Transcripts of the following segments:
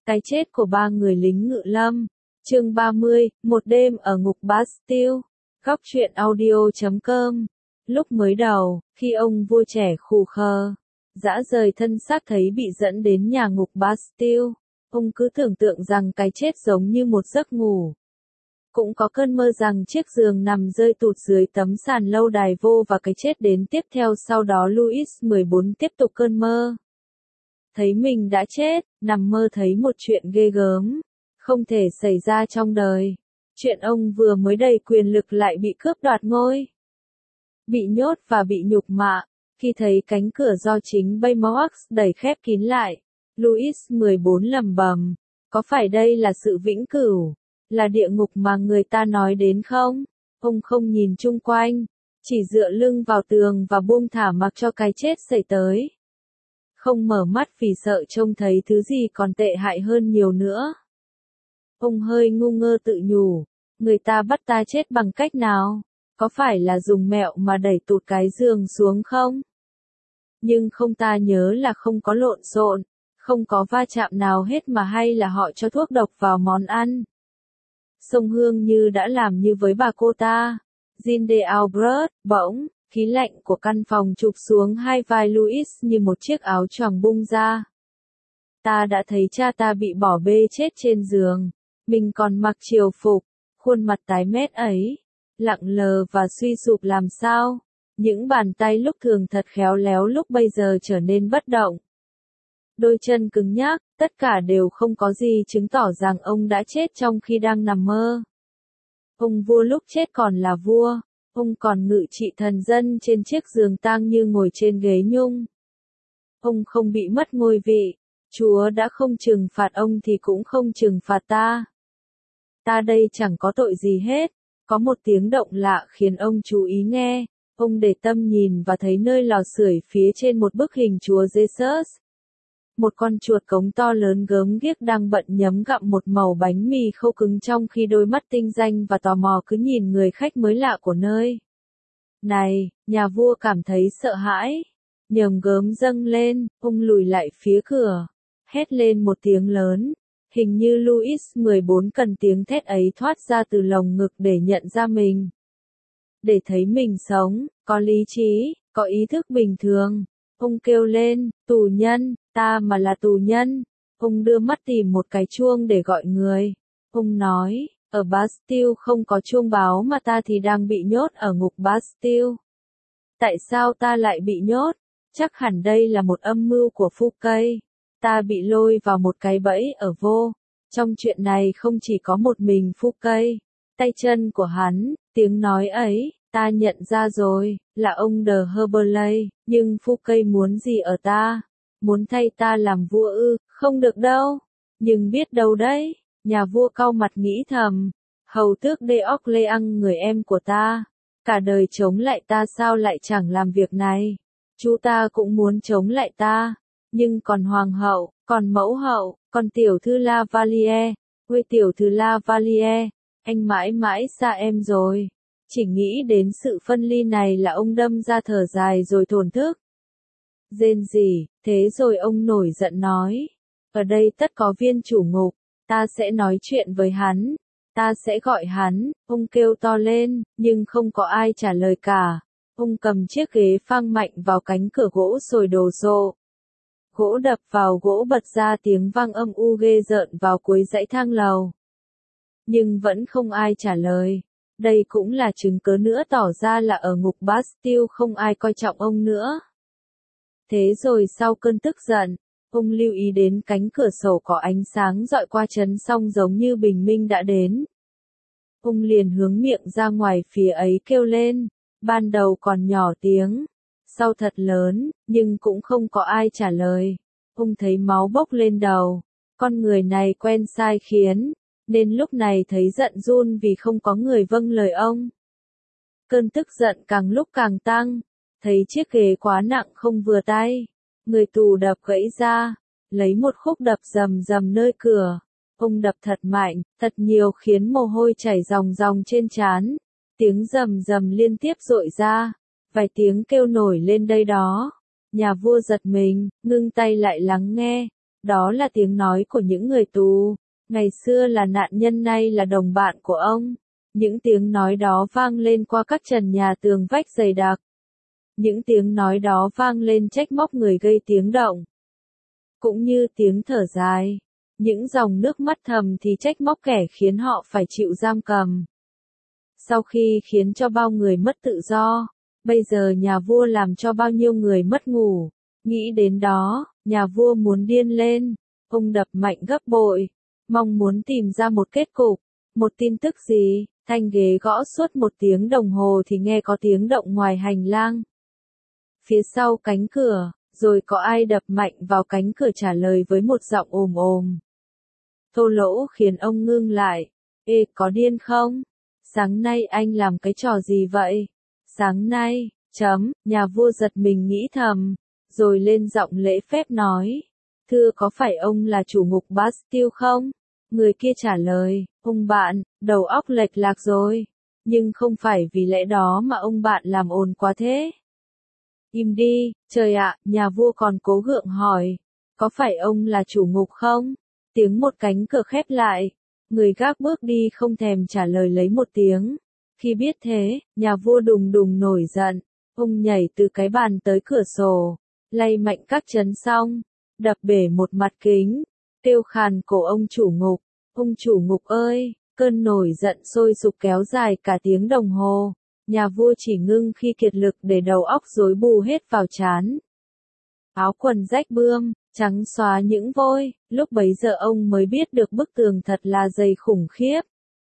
Cái chết của 3 người lính ngự lâm. Chương 30, một đêm ở ngục Bastille. Góc truyện audio.com. Lúc mới đầu, khi ông vua trẻ khù khờ, dã rời thân xác thấy bị dẫn đến nhà ngục Bastille, ông cứ tưởng tượng rằng cái chết giống như một giấc ngủ. Cũng có cơn mơ rằng chiếc giường nằm rơi tụt dưới tấm sàn lâu đài vô và cái chết đến tiếp theo. Sau đó Louis XIV tiếp tục cơn mơ. Thấy mình đã chết, nằm mơ thấy một chuyện ghê gớm, không thể xảy ra trong đời. Chuyện ông vừa mới đầy quyền lực lại bị cướp đoạt ngôi. Bị nhốt và bị nhục mạ. Khi thấy cánh cửa do chính Baymax đẩy khép kín lại, Louis XIV lẩm bẩm, có phải đây là sự vĩnh cửu, là địa ngục mà người ta nói đến không? Ông không nhìn chung quanh, chỉ dựa lưng vào tường và buông thả mặc cho cái chết xảy tới. Không mở mắt vì sợ trông thấy thứ gì còn tệ hại hơn nhiều nữa. Ông hơi ngu ngơ tự nhủ, người ta bắt ta chết bằng cách nào? Có phải là dùng mẹo mà đẩy tụt cái giường xuống không? Nhưng không, ta nhớ là không có lộn xộn, không có va chạm nào hết, mà hay là họ cho thuốc độc vào món ăn. Sông Hương như đã làm như với bà cô ta. Jean de Albert. Bỗng, khí lạnh của căn phòng chụp xuống hai vai Louis như một chiếc áo choàng bung ra. Ta đã thấy cha ta bị bỏ bê chết trên giường. Mình còn mặc triều phục, khuôn mặt tái mét ấy, lặng lờ và suy sụp làm sao. Những bàn tay lúc thường thật khéo léo lúc bây giờ trở nên bất động. Đôi chân cứng nhắc, tất cả đều không có gì chứng tỏ rằng ông đã chết trong khi đang nằm mơ. Ông vua lúc chết còn là vua, ông còn ngự trị thần dân trên chiếc giường tang như ngồi trên ghế nhung. Ông không bị mất ngôi vị, Chúa đã không trừng phạt ông thì cũng không trừng phạt ta. Ta đây chẳng có tội gì hết. Có một tiếng động lạ khiến ông chú ý nghe. Ông để tâm nhìn và thấy nơi lò sưởi phía trên một bức hình Chúa Jesus. Một con chuột cống to lớn gớm ghiếc đang bận nhấm gặm một mẩu bánh mì khô cứng, trong khi đôi mắt tinh danh và tò mò cứ nhìn người khách mới lạ của nơi này. Nhà vua cảm thấy sợ hãi, nhờm gớm dâng lên, ông lùi lại phía cửa, hét lên một tiếng lớn. Hình như Louis XIV cần tiếng thét ấy thoát ra từ lồng ngực để nhận ra mình. Để thấy mình sống, có lý trí, có ý thức bình thường. Ông kêu lên, tù nhân, ta mà là tù nhân. Ông đưa mắt tìm một cái chuông để gọi người. Ông nói, ở Bastille không có chuông báo mà ta thì đang bị nhốt ở ngục Bastille. Tại sao ta lại bị nhốt? Chắc hẳn đây là một âm mưu của Fouquet. Ta bị lôi vào một cái bẫy ở vô. Trong chuyện này không chỉ có một mình Fouquet. Tay chân của hắn, tiếng nói ấy, ta nhận ra rồi, là ông de Herblay. Nhưng Fouquet muốn gì ở ta? Muốn thay ta làm vua ư? Không được đâu. Nhưng biết đâu đấy. Nhà vua cau mặt nghĩ thầm. Hầu tước de Orléans, người em của ta, cả đời chống lại ta sao lại chẳng làm việc này? Chú ta cũng muốn chống lại ta. Nhưng còn hoàng hậu, còn mẫu hậu, còn tiểu thư Lavalier, quê tiểu thư Lavalier, anh mãi mãi xa em rồi. Chỉ nghĩ đến sự phân ly này là ông đâm ra thở dài rồi thổn thức. Rên rỉ, thế rồi ông nổi giận nói, ở đây tất có viên chủ ngục, ta sẽ nói chuyện với hắn, ta sẽ gọi hắn. Ông kêu to lên, nhưng không có ai trả lời cả. Ông cầm chiếc ghế phang mạnh vào cánh cửa gỗ sồi đồ sộ. Gỗ đập vào gỗ bật ra tiếng vang âm u ghê rợn vào cuối dãy thang lầu. Nhưng vẫn không ai trả lời. Đây cũng là chứng cớ nữa tỏ ra là ở ngục Bastille không ai coi trọng ông nữa. Thế rồi sau cơn tức giận, ông lưu ý đến cánh cửa sổ có ánh sáng dọi qua chấn xong giống như bình minh đã đến. Ông liền hướng miệng ra ngoài phía ấy kêu lên, ban đầu còn nhỏ tiếng, sau thật lớn, nhưng cũng không có ai trả lời. Ông thấy máu bốc lên đầu, con người này quen sai khiến, nên lúc này thấy giận run vì không có người vâng lời ông. Cơn tức giận càng lúc càng tăng, thấy chiếc ghế quá nặng không vừa tay, người tù đập gãy ra, lấy một khúc đập rầm rầm nơi cửa. Ông đập thật mạnh, thật nhiều khiến mồ hôi chảy ròng ròng trên trán. Tiếng rầm rầm liên tiếp rội ra, vài tiếng kêu nổi lên đây đó. Nhà vua giật mình, ngưng tay lại lắng nghe. Đó là tiếng nói của những người tù. Ngày xưa là nạn nhân, nay là đồng bạn của ông. Những tiếng nói đó vang lên qua các trần nhà tường vách dày đặc. Những tiếng nói đó vang lên trách móc người gây tiếng động. Cũng như tiếng thở dài. Những dòng nước mắt thầm thì trách móc kẻ khiến họ phải chịu giam cầm. Sau khi khiến cho bao người mất tự do, bây giờ nhà vua làm cho bao nhiêu người mất ngủ. Nghĩ đến đó, nhà vua muốn điên lên. Ông đập mạnh gấp bội, mong muốn tìm ra một kết cục. Một tin tức gì? Thanh ghế gõ suốt 1 tiếng đồng hồ thì nghe có tiếng động ngoài hành lang. Phía sau cánh cửa, rồi có ai đập mạnh vào cánh cửa trả lời với một giọng ồm ồm. Thô lỗ khiến ông ngưng lại. Ê, có điên không? Sáng nay anh làm cái trò gì vậy? Sáng nay, nhà vua giật mình nghĩ thầm, rồi lên giọng lễ phép nói. Thưa, có phải ông là chủ ngục Bastille không? Người kia trả lời, ông bạn, đầu óc lệch lạc rồi. Nhưng không phải vì lẽ đó mà ông bạn làm ồn quá thế. Im đi, trời ạ, nhà vua còn cố gượng hỏi. Có phải ông là chủ ngục không? Tiếng một cánh cửa khép lại. Người gác bước đi không thèm trả lời lấy một tiếng. Khi biết thế, nhà vua đùng đùng nổi giận. Ông nhảy từ cái bàn tới cửa sổ. Lay mạnh các chấn xong. Đập bể một mặt kính. Kêu khàn cổ ông chủ ngục. Ông chủ ngục ơi! Cơn nổi giận sôi sục kéo dài cả tiếng đồng hồ. Nhà vua chỉ ngưng khi kiệt lực để đầu óc rối bù hết vào trán. Áo quần rách bươm, trắng xóa những vôi, lúc bấy giờ ông mới biết được bức tường thật là dày khủng khiếp.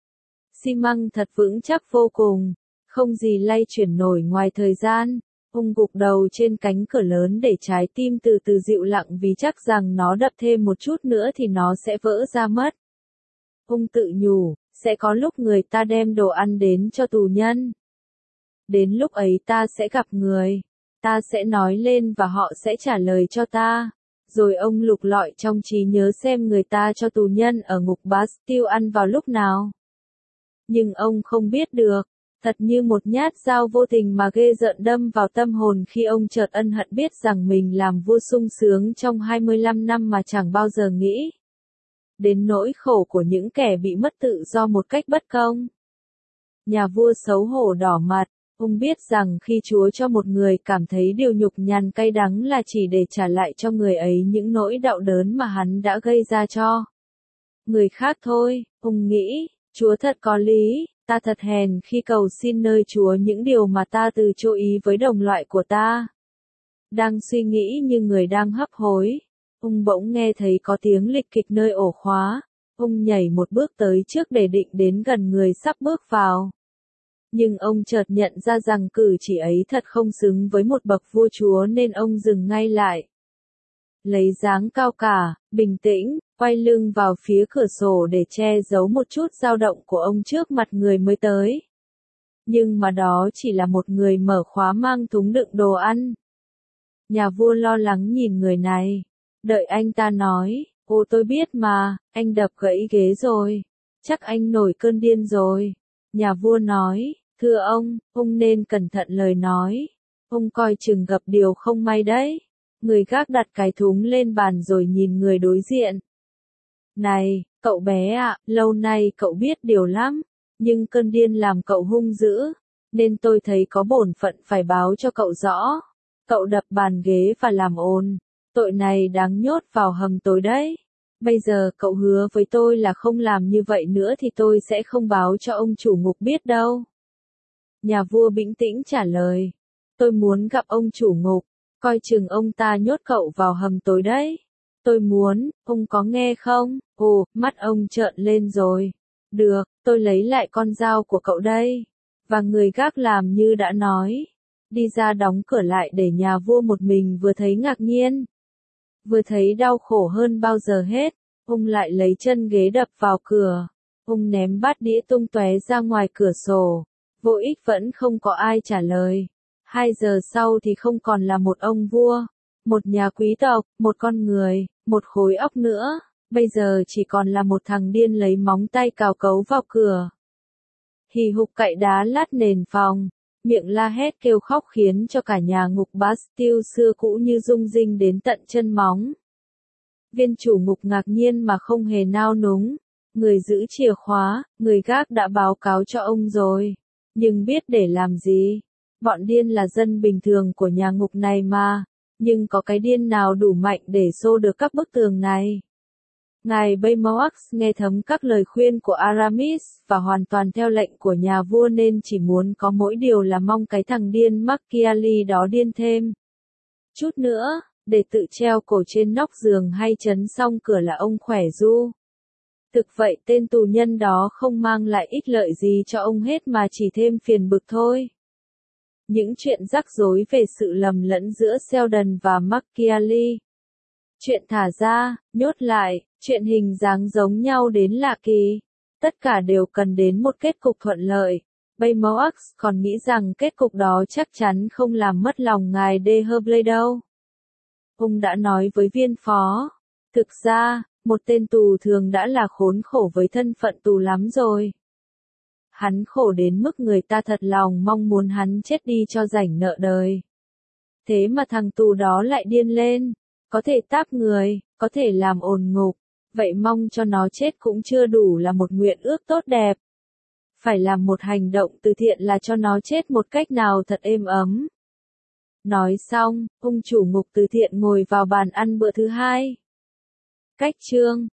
Xi măng thật vững chắc vô cùng, không gì lay chuyển nổi ngoài thời gian. Ông gục đầu trên cánh cửa lớn để trái tim từ từ dịu lặng vì chắc rằng nó đập thêm một chút nữa thì nó sẽ vỡ ra mất. Ông tự nhủ, sẽ có lúc người ta đem đồ ăn đến cho tù nhân. Đến lúc ấy ta sẽ gặp người. Ta sẽ nói lên và họ sẽ trả lời cho ta. Rồi ông lục lọi trong trí nhớ xem người ta cho tù nhân ở ngục Bastille ăn vào lúc nào. Nhưng ông không biết được. Thật như một nhát dao vô tình mà ghê rợn đâm vào tâm hồn khi ông chợt ân hận biết rằng mình làm vua sung sướng trong 25 năm mà chẳng bao giờ nghĩ đến nỗi khổ của những kẻ bị mất tự do một cách bất công. Nhà vua xấu hổ đỏ mặt, ông biết rằng khi Chúa cho một người cảm thấy điều nhục nhằn cay đắng là chỉ để trả lại cho người ấy những nỗi đau đớn mà hắn đã gây ra cho người khác thôi. Ông nghĩ, Chúa thật có lý, ta thật hèn khi cầu xin nơi Chúa những điều mà ta từ chối ý với đồng loại của ta. Đang suy nghĩ như người đang hấp hối. Ông bỗng nghe thấy có tiếng lịch kịch nơi ổ khóa. Ông nhảy một bước tới trước để định đến gần người sắp bước vào. Nhưng ông chợt nhận ra rằng cử chỉ ấy thật không xứng với một bậc vua chúa nên ông dừng ngay lại. Lấy dáng cao cả, bình tĩnh, quay lưng vào phía cửa sổ để che giấu một chút dao động của ông trước mặt người mới tới. Nhưng mà đó chỉ là một người mở khóa mang thúng đựng đồ ăn. Nhà vua lo lắng nhìn người này. Đợi anh ta nói, ô tôi biết mà, anh đập gãy ghế rồi. Chắc anh nổi cơn điên rồi. Nhà vua nói, thưa ông nên cẩn thận lời nói. Ông coi chừng gặp điều không may đấy. Người gác đặt cái thúng lên bàn rồi nhìn người đối diện. Này, cậu bé ạ, lâu nay cậu biết điều lắm. Nhưng cơn điên làm cậu hung dữ. Nên tôi thấy có bổn phận phải báo cho cậu rõ. Cậu đập bàn ghế và làm ồn. Tội này đáng nhốt vào hầm tối đấy. Bây giờ cậu hứa với tôi là không làm như vậy nữa thì tôi sẽ không báo cho ông chủ ngục biết đâu. Nhà vua bình tĩnh trả lời. Tôi muốn gặp ông chủ ngục. Coi chừng ông ta nhốt cậu vào hầm tối đấy. Tôi muốn, ông có nghe không? Ồ, mắt ông trợn lên rồi. Được, tôi lấy lại con dao của cậu đây. Và người gác làm như đã nói. Đi ra đóng cửa lại để nhà vua một mình vừa thấy ngạc nhiên. Vừa thấy đau khổ hơn bao giờ hết. Ông lại lấy chân ghế đập vào cửa. Ông ném bát đĩa tung tóe ra ngoài cửa sổ. Vô ích vẫn không có ai trả lời. 2 giờ sau thì không còn là một ông vua, một nhà quý tộc, một con người, một khối óc nữa. Bây giờ chỉ còn là một thằng điên lấy móng tay cào cấu vào cửa. Hì hục cậy đá lát nền phòng. Miệng la hét kêu khóc khiến cho cả nhà ngục Bastille xưa cũ như rung rinh đến tận chân móng. Viên chủ ngục ngạc nhiên mà không hề nao núng. Người giữ chìa khóa, người gác đã báo cáo cho ông rồi. Nhưng biết để làm gì? Bọn điên là dân bình thường của nhà ngục này mà. Nhưng có cái điên nào đủ mạnh để xô được các bức tường này? Ngài Baymax nghe thấm các lời khuyên của Aramis, và hoàn toàn theo lệnh của nhà vua nên chỉ muốn có mỗi điều là mong cái thằng điên Macchiali đó điên thêm chút nữa, để tự treo cổ trên nóc giường hay trấn xong cửa là ông khỏe ru. Thực vậy tên tù nhân đó không mang lại ích lợi gì cho ông hết mà chỉ thêm phiền bực thôi. Những chuyện rắc rối về sự lầm lẫn giữa Sheldon và Macchiali. Chuyện thả ra, nhốt lại, chuyện hình dáng giống nhau đến lạ kỳ. Tất cả đều cần đến một kết cục thuận lợi. Baymax còn nghĩ rằng kết cục đó chắc chắn không làm mất lòng ngài de Herblay đâu. Ông đã nói với viên phó. Thực ra, một tên tù thường đã là khốn khổ với thân phận tù lắm rồi. Hắn khổ đến mức người ta thật lòng mong muốn hắn chết đi cho rảnh nợ đời. Thế mà thằng tù đó lại điên lên. Có thể táp người, có thể làm ồn ngục. Vậy mong cho nó chết cũng chưa đủ là một nguyện ước tốt đẹp. Phải làm một hành động từ thiện là cho nó chết một cách nào thật êm ấm. Nói xong, ông chủ ngục từ thiện ngồi vào bàn ăn bữa thứ hai. Cách chương